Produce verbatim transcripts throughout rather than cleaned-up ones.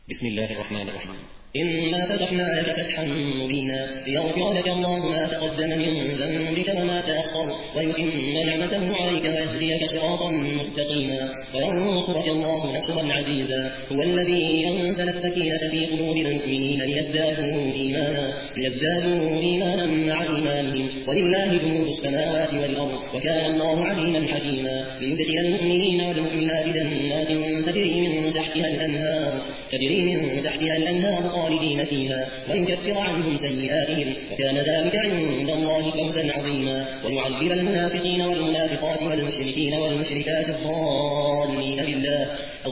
بسم الله الرحمن الرحيم. إنا فتحنا لك فتحا مبينا ليغفر لك الله ما تقدم من ذنبك وما تأخر ويتم نعمته عليك ويهديك صراطا مستقيما وينصرك الله نصرا عزيزا. هو الذي أنزل السكينة في قلوب المؤمنين ليزدادوا إيمانا ليزدادوا إيمانا مع إيمانهم ولله جنود السماوات والأرض وكان الله عليما حكيما. ليدخل المؤمنين والمؤمنات جنات تجري من تحتها الأنهار تجري من تحتها الأنهار خالدين فيها ويكفر عنهم سيئاتهم وكان ذلك عند الله فوزا عظيما. ويعذب المنافقين والمنافقات والمشركين والمشركات الظالمين بالله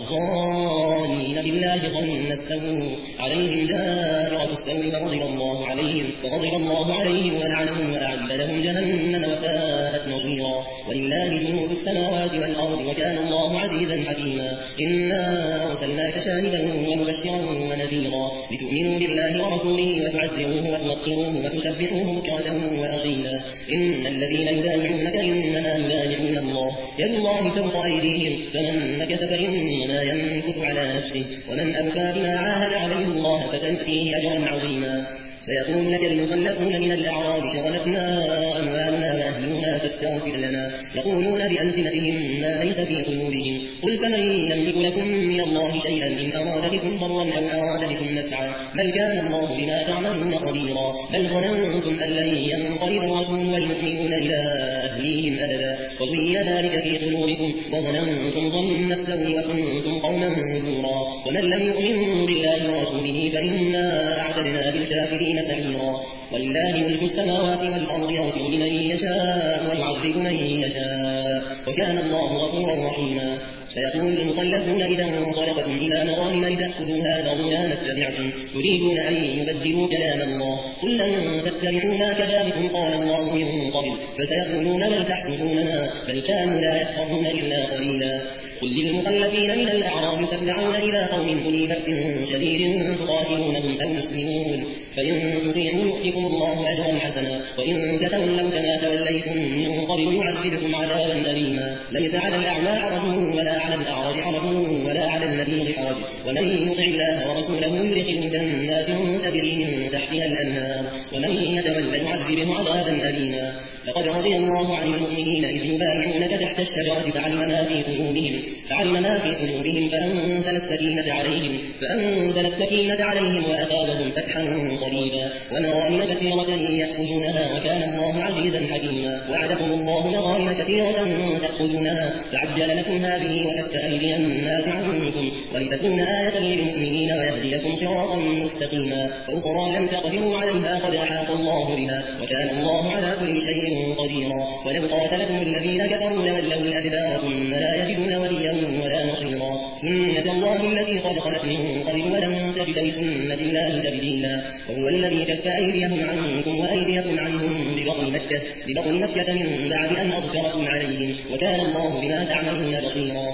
الظالمين بالله ظن السوء عليهم دائرة السوء فغضب الله عليهم فغضب الله عليهم ولعنهم وأعد لهم جهنم وساءت مصيرا. ولله جنود السماوات والأرض وكان الله عزيزا حكيما. إنا أرسلناك شاهدا ومبشرا ونذيرا لتؤمنوا بالله ورسوله وتعزروه وتوقروه وتسبحوه بكرة وأصيلا. إن الذين يبايعونك إنما يبايعون الله يد الله فوق أيديهم فمن نكث فإنما ينكث على نفسه ومن أوفى بما عاهد عليه الله فسيؤتيه أجرا عظيما. سيقول لك المخلفون من الأعراب شغلتنا أموالنا وأهلنا فاستغفر لنا يقولون بألسنتهم ما ليس في قلوبهم قل فمن يملك لكم من الله شيئا إن أراد بكم ضرا أو أراد بكم نفعا بل كان الله بما تعملون خبيرا. بل ظننتم أن لن ينقلب الرسول والمؤمنون إلى أهليهم أبدا وزين ذلك في قلوبكم وظننتم ظن السوء وكنتم قوما بورا. ومن لم يؤمن بالله ورسوله فإنا أعتدنا بالكافرين سعيرا. ولله ملك السماوات والأرض يغفر لمن يشاء ويعذب من يشاء وكان الله غفورا رحيما. سيقول المخلفون إذا انطلقتم إلى مغانم لتأخذوها ذرونا نتبعكم تريدون أن يبدلوا كلام الله قل لن تتبعونا كذلكم قال الله من قبل فسيقولون بل تحسدوننا بل كانوا لا يفقهون إلا قليلا. قل للمخلفين من الأعراب يسمعون إلى قوم أولي بأس شديد تقاتلونهم أو يسلمون فإن تطيعوا يؤتكم الله أجرا حسنا وإن تتولوا كما توليتم من قبل يعذبكم عذابا أليما. ليس على الأعمى حرج ولا على الأعرج حرج ولا على المريض حرج ومن يطع الله ورسوله يدخله جنات تجري من تحتها الأنهار ومن يتولى يعذبه عذابا أليما. لقد رضي الله عن المؤمنين إذ يبايعونك تحت الشجرة فعلم ما في قلوبهم فعلم ما في قلوبهم فأنزل السكينة عليهم فأنزل السكينة عليهم وأثابهم فتحا قريبا ومغانم كثيرة يأخذونها وكان الله عزيزا حكيما. وعدكم الله مغانم كثيرة تأخذونها فعجل لكم هذه وكف أيدي الناس عنكم ولتكون آية للمؤمنين ويهديكم صراطا مستقيما. وأخرى لم تقدروا عليها قد أحاط الله بها وكان الله على كل شيء قديرا. ولو قاتلكم الذين كفروا لولوا الأدبار ثم لا يجدون وليا ولا نصيرا. سنة الله التي قد خلت من قبل ولن تجد لسنة الله تبديلا. وهو الذي كف أيديهم عنكم وأيديكم عنهم ببطن مكة ببطن مكة من بعد أن أبصركم عليهم وكان الله بما تعملون بصيرا.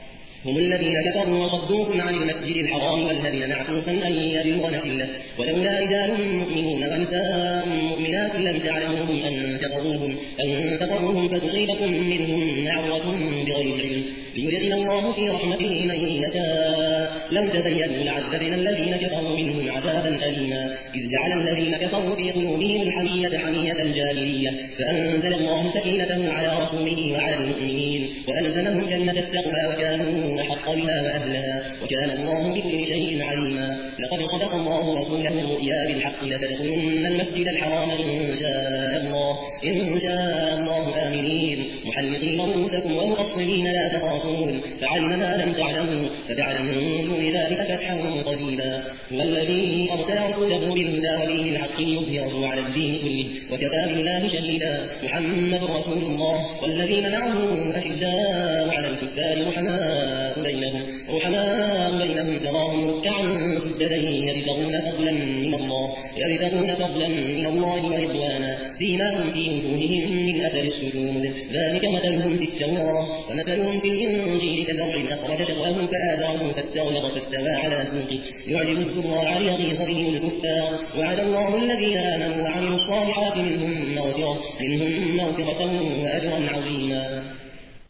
هم الذين كفروا وصدوكم عن المسجد الحرام والذين معكوفا أن يبلغ نفله ولولا رجال مؤمنون ونساء مؤمنات لم تعلموهم أن تقروهم أن تقروهم فتصيبكم منهم معرة بغير علم ليدخل الله في رحمته من يشاء. لو تزينوا لعذبنا الذين كفروا منهم عذابا أليما. إذ جعل الذين كفروا في قلوبهم الحمية حمية الجاهلية فأنزل الله سكينته على رسوله وعلى المؤمنين وألزمهم جنة التقوى وكانوا أحق بها وأهلها وكان الله بكل شيء عليما. لقد صدق الله رسوله الرؤيا بالحق لتدخلن المسجد الحرام إن شاء الله إن شاء الله آمنين محلقين رؤوسكم ومقصرين لا تخافون فعلم ما لم تعلموا فجعل من دون ذلك فتحا قريبا. هو الذي أرسل رسوله بالهدى ودين الحق ليظهره على الدين كله وكفى بالله شهيدا. محمد رسول الله والذين معه أشداء على الكفار رحماء بينهم رحماء بينهم تراهم ركعا سجدا يبتغون فضلا من الله يبتغون فضلا من الله ورضوانا سيماهم في وجوههم من أثر السجود ذلك مثلهم في التوراة ومثلهم في الإنجيل كزرع أخرج شطأه فآزره فاستغلظ فاستوى على سوقه يعجب الزراع ليغيظ به الكفار. وعد الله الذين آمنوا وعملوا الصالحات منهم مغفرة منهم مغفرة وأجرا عظيما.